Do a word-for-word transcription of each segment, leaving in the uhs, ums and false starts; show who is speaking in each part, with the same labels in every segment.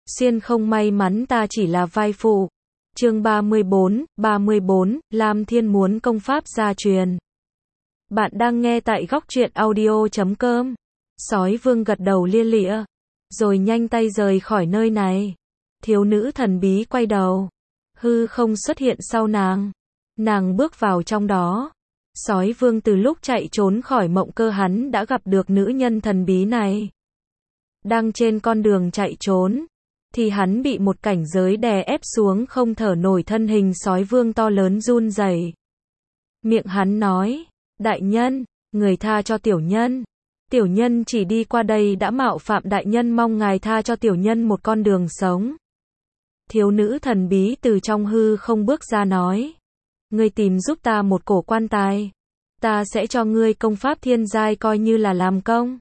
Speaker 1: Xuyên không may mắn ta chỉ là vai phụ. Chương ba mươi bốn, ba mươi bốn, Lam Thiên muốn công pháp gia truyền. Bạn đang nghe tại góc truyện audio chấm com. Sói Vương gật đầu lia lịa, rồi nhanh tay rời khỏi nơi này. Thiếu nữ thần bí quay đầu, hư không xuất hiện sau nàng. Nàng bước vào trong đó. Sói Vương từ lúc chạy trốn khỏi Mộng Cơ hắn đã gặp được nữ nhân thần bí này. Đang trên con đường chạy trốn, thì hắn bị một cảnh giới đè ép xuống không thở nổi, thân hình Sói Vương to lớn run rẩy. Miệng hắn nói, đại nhân, người tha cho tiểu nhân. Tiểu nhân chỉ đi qua đây đã mạo phạm đại nhân, mong ngài tha cho tiểu nhân một con đường sống. Thiếu nữ thần bí từ trong hư không bước ra nói, ngươi tìm giúp ta một cổ quan tài, ta sẽ cho ngươi công pháp thiên giai coi như là làm công.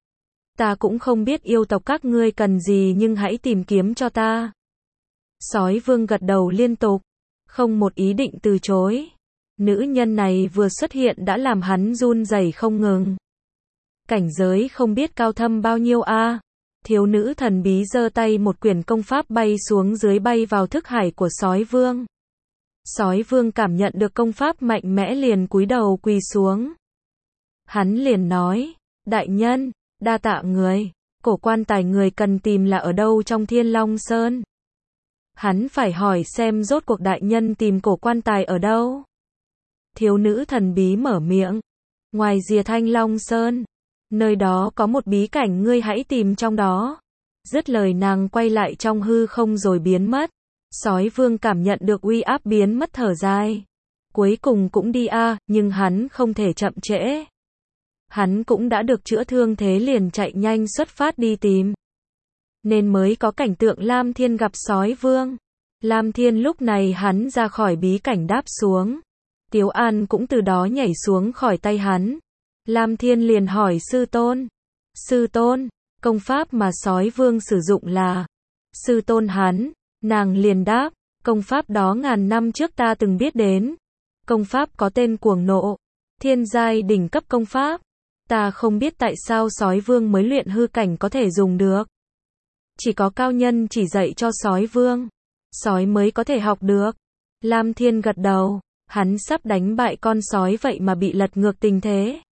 Speaker 1: Ta cũng không biết yêu tộc các ngươi cần gì, nhưng hãy tìm kiếm cho ta. Sói Vương gật đầu liên tục, không một ý định từ chối. Nữ nhân này vừa xuất hiện đã làm hắn run rẩy không ngừng. Cảnh giới không biết cao thâm bao nhiêu a. À. Thiếu nữ thần bí giơ tay, một quyển công pháp bay xuống dưới, bay vào thức hải của Sói Vương. Sói Vương cảm nhận được công pháp mạnh mẽ liền cúi đầu quỳ xuống. Hắn liền nói, đại nhân, đa tạ người, cổ quan tài người cần tìm là ở đâu trong Thiên Long Sơn? Hắn phải hỏi xem rốt cuộc đại nhân tìm cổ quan tài ở đâu. Thiếu nữ thần bí mở miệng, ngoài rìa Thanh Long Sơn, nơi đó có một bí cảnh, ngươi hãy tìm trong đó. Dứt lời nàng quay lại trong hư không rồi biến mất. Sói Vương cảm nhận được uy áp biến mất, thở dài. Cuối cùng cũng đi a, à, nhưng hắn không thể chậm trễ. Hắn cũng đã được chữa thương, thế liền chạy nhanh xuất phát đi tìm. Nên mới có cảnh tượng Lam Thiên gặp Sói Vương. Lam Thiên lúc này hắn ra khỏi bí cảnh đáp xuống. Tiếu An cũng từ đó nhảy xuống khỏi tay hắn. Lam Thiên liền hỏi sư tôn. Sư tôn, công pháp mà Sói Vương sử dụng là? Sư tôn hắn. Nàng liền đáp, công pháp đó ngàn năm trước ta từng biết đến. Công pháp có tên Cuồng Nộ, thiên giai đỉnh cấp công pháp. Ta không biết tại sao Sói Vương mới luyện hư cảnh có thể dùng được. Chỉ có cao nhân chỉ dạy cho Sói Vương, sói mới có thể học được. Lam Thiên gật đầu, hắn sắp đánh bại con sói vậy mà bị lật ngược tình thế.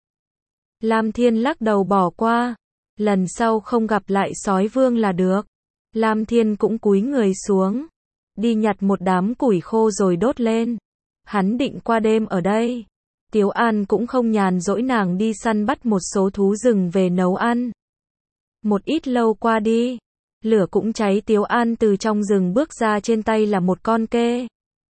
Speaker 1: Lam Thiên lắc đầu bỏ qua, lần sau không gặp lại Sói Vương là được. Lam Thiên cũng cúi người xuống, đi nhặt một đám củi khô rồi đốt lên. Hắn định qua đêm ở đây. Tiếu An cũng không nhàn rỗi, nàng đi săn bắt một số thú rừng về nấu ăn. Một ít lâu qua đi, lửa cũng cháy. Tiếu An từ trong rừng bước ra, trên tay là một con kê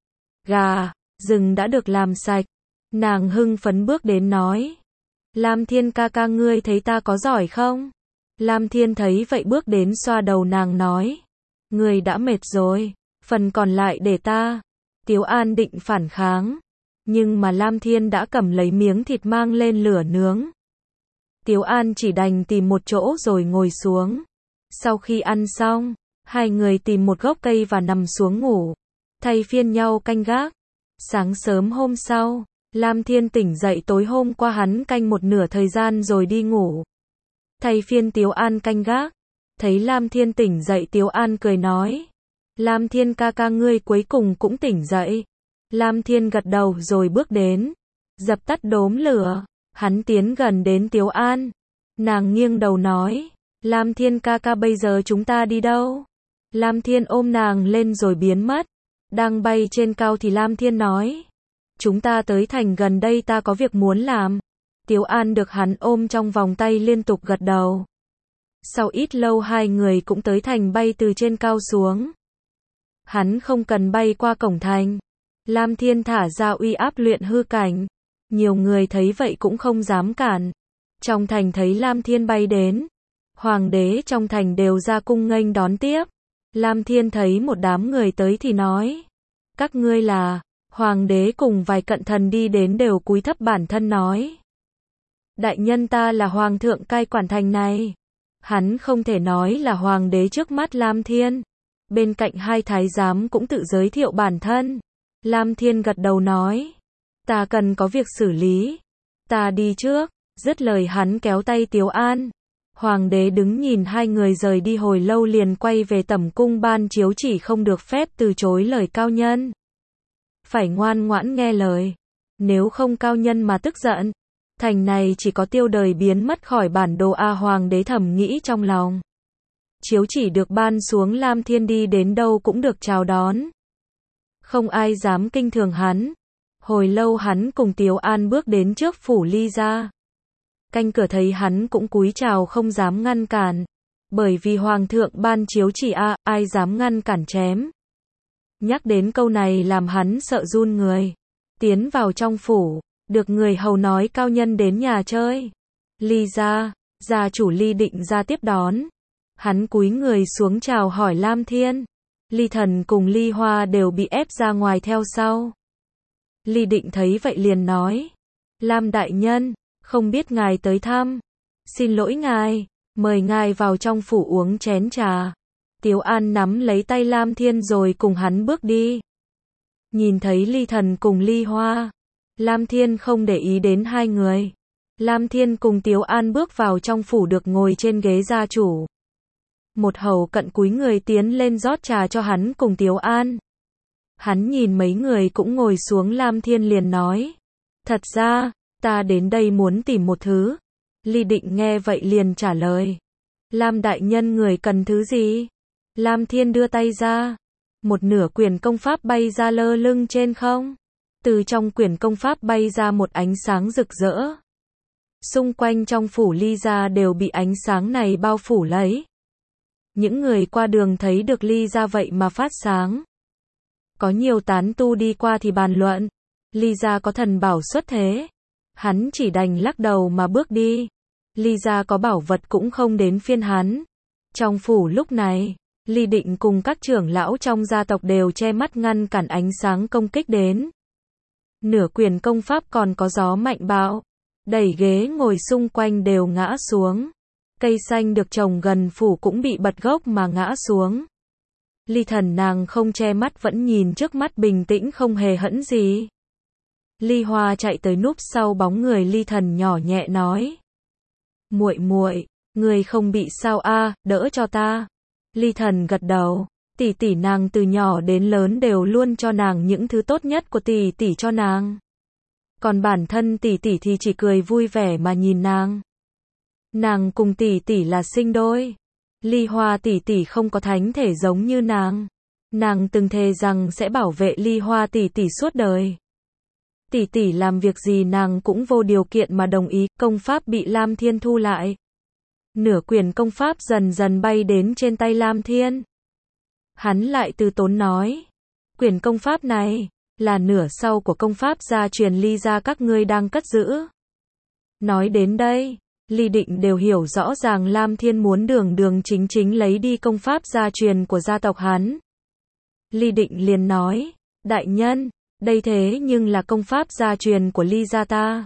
Speaker 1: gà rừng đã được làm sạch. Nàng hưng phấn bước đến nói, Lam Thiên ca ca, ngươi thấy ta có giỏi không? Lam Thiên thấy vậy bước đến xoa đầu nàng nói, ngươi đã mệt rồi, phần còn lại để ta. Tiếu An định phản kháng, nhưng mà Lam Thiên đã cầm lấy miếng thịt mang lên lửa nướng. Tiếu An chỉ đành tìm một chỗ rồi ngồi xuống. Sau khi ăn xong, hai người tìm một gốc cây và nằm xuống ngủ, thay phiên nhau canh gác. Sáng sớm hôm sau, Lam Thiên tỉnh dậy, tối hôm qua hắn canh một nửa thời gian rồi đi ngủ. Thay phiên Tiếu An canh gác. Thấy Lam Thiên tỉnh dậy, Tiếu An cười nói, Lam Thiên ca ca, ngươi cuối cùng cũng tỉnh dậy. Lam Thiên gật đầu rồi bước đến, dập tắt đốm lửa. Hắn tiến gần đến Tiếu An. Nàng nghiêng đầu nói, Lam Thiên ca ca, bây giờ chúng ta đi đâu? Lam Thiên ôm nàng lên rồi biến mất. Đang bay trên cao thì Lam Thiên nói, chúng ta tới thành gần đây, ta có việc muốn làm. Tiếu An được hắn ôm trong vòng tay liên tục gật đầu. Sau ít lâu hai người cũng tới thành, bay từ trên cao xuống. Hắn không cần bay qua cổng thành. Lam Thiên thả ra uy áp luyện hư cảnh. Nhiều người thấy vậy cũng không dám cản. Trong thành thấy Lam Thiên bay đến, hoàng đế trong thành đều ra cung nghênh đón tiếp. Lam Thiên thấy một đám người tới thì nói, các ngươi là? Hoàng đế cùng vài cận thần đi đến đều cúi thấp bản thân nói, đại nhân, ta là hoàng thượng cai quản thành này. Hắn không thể nói là hoàng đế trước mắt Lam Thiên. Bên cạnh hai thái giám cũng tự giới thiệu bản thân. Lam Thiên gật đầu nói, ta cần có việc xử lý, ta đi trước. Dứt lời hắn kéo tay Tiếu An. Hoàng đế đứng nhìn hai người rời đi hồi lâu liền quay về tẩm cung ban chiếu chỉ không được phép từ chối lời cao nhân. Phải ngoan ngoãn nghe lời. Nếu không cao nhân mà tức giận, thành này chỉ có tiêu đời biến mất khỏi bản đồ a. Hoàng đế thầm nghĩ trong lòng. Chiếu chỉ được ban xuống, Lam Thiên đi đến đâu cũng được chào đón. Không ai dám kinh thường hắn. Hồi lâu hắn cùng Tiếu An bước đến trước phủ Ly gia. Canh cửa thấy hắn cũng cúi chào không dám ngăn cản. Bởi vì hoàng thượng ban chiếu chỉ a, ai dám ngăn cản chém. Nhắc đến câu này làm hắn sợ run người. Tiến vào trong phủ, được người hầu nói cao nhân đến nhà chơi. Ly gia, gia chủ Ly Định ra tiếp đón. Hắn cúi người xuống chào hỏi Lam Thiên. Ly Thần cùng Ly Hoa đều bị ép ra ngoài theo sau. Ly Định thấy vậy liền nói. Lam đại nhân, không biết ngài tới thăm. Xin lỗi ngài, mời ngài vào trong phủ uống chén trà. Tiếu An nắm lấy tay Lam Thiên rồi cùng hắn bước đi. Nhìn thấy Ly Thần cùng Ly Hoa, Lam Thiên không để ý đến hai người. Lam Thiên cùng Tiếu An bước vào trong phủ được ngồi trên ghế gia chủ. Một hầu cận cúi người tiến lên rót trà cho hắn cùng Tiếu An. Hắn nhìn mấy người cũng ngồi xuống, Lam Thiên liền nói. Thật ra, ta đến đây muốn tìm một thứ. Ly Định nghe vậy liền trả lời. Lam đại nhân người cần thứ gì? Lam Thiên đưa tay ra. Một nửa quyển công pháp bay ra lơ lưng trên không. Từ trong quyển công pháp bay ra một ánh sáng rực rỡ. Xung quanh trong phủ Ly gia đều bị ánh sáng này bao phủ lấy. Những người qua đường thấy được Ly gia vậy mà phát sáng. Có nhiều tán tu đi qua thì bàn luận. Ly gia có thần bảo xuất thế. Hắn chỉ đành lắc đầu mà bước đi. Ly gia có bảo vật cũng không đến phiên hắn. Trong phủ lúc này, Ly Định cùng các trưởng lão trong gia tộc đều che mắt ngăn cản ánh sáng công kích đến. Nửa quyển công pháp còn có gió mạnh bạo. Đẩy ghế ngồi xung quanh đều ngã xuống. Cây xanh được trồng gần phủ cũng bị bật gốc mà ngã xuống. Ly Thần nàng không che mắt vẫn nhìn trước mắt bình tĩnh không hề hẫn gì. Ly Hoa chạy tới núp sau bóng người Ly Thần nhỏ nhẹ nói. Muội muội, người không bị sao a, đỡ cho ta. Ly Thần gật đầu. Tỷ tỷ nàng từ nhỏ đến lớn đều luôn cho nàng những thứ tốt nhất của tỷ tỷ cho nàng. Còn bản thân tỷ tỷ thì chỉ cười vui vẻ mà nhìn nàng. Nàng cùng tỷ tỷ là sinh đôi. Ly Hoa tỷ tỷ không có thánh thể giống như nàng. Nàng từng thề rằng sẽ bảo vệ Ly Hoa tỷ tỷ suốt đời. Tỷ tỷ làm việc gì nàng cũng vô điều kiện mà đồng ý. Công pháp bị Lam Thiên thu lại. Nửa quyển công pháp dần dần bay đến trên tay Lam Thiên. Hắn lại từ tốn nói. Quyển công pháp này là nửa sau của công pháp gia truyền Ly gia các ngươi đang cất giữ. Nói đến đây, Ly Định đều hiểu rõ ràng Lam Thiên muốn đường đường chính chính lấy đi công pháp gia truyền của gia tộc hắn. Ly Định liền nói, đại nhân, đây thế nhưng là công pháp gia truyền của Ly gia ta.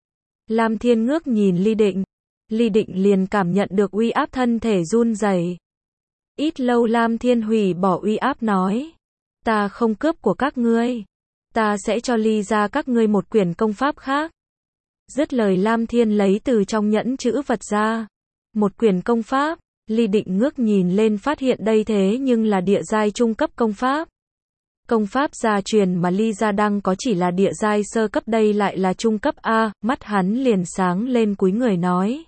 Speaker 1: Lam Thiên ngước nhìn Ly Định. Ly Định liền cảm nhận được uy áp, thân thể run rẩy. Ít lâu Lam Thiên hủy bỏ uy áp nói. Ta không cướp của các ngươi. Ta sẽ cho Ly gia các ngươi một quyển công pháp khác. Dứt lời Lam Thiên lấy từ trong nhẫn chữ vật ra. Một quyển công pháp. Ly Định ngước nhìn lên phát hiện đây thế nhưng là địa giai trung cấp công pháp. Công pháp gia truyền mà Ly gia đang có chỉ là địa giai sơ cấp, đây lại là trung cấp A. Mắt hắn liền sáng lên cúi người nói.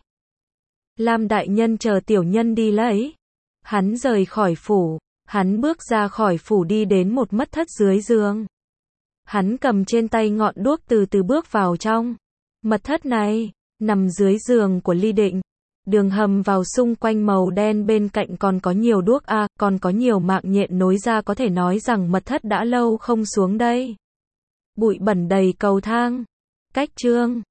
Speaker 1: Lam đại nhân chờ tiểu nhân đi lấy. Hắn rời khỏi phủ. Hắn bước ra khỏi phủ đi đến một mật thất dưới giường. Hắn cầm trên tay ngọn đuốc từ từ bước vào trong. Mật thất này, nằm dưới giường của Ly Định. Đường hầm vào xung quanh màu đen, bên cạnh còn có nhiều đuốc a, à, còn có nhiều mạng nhện nối ra, có thể nói rằng mật thất đã lâu không xuống đây. Bụi bẩn đầy cầu thang. Cách chương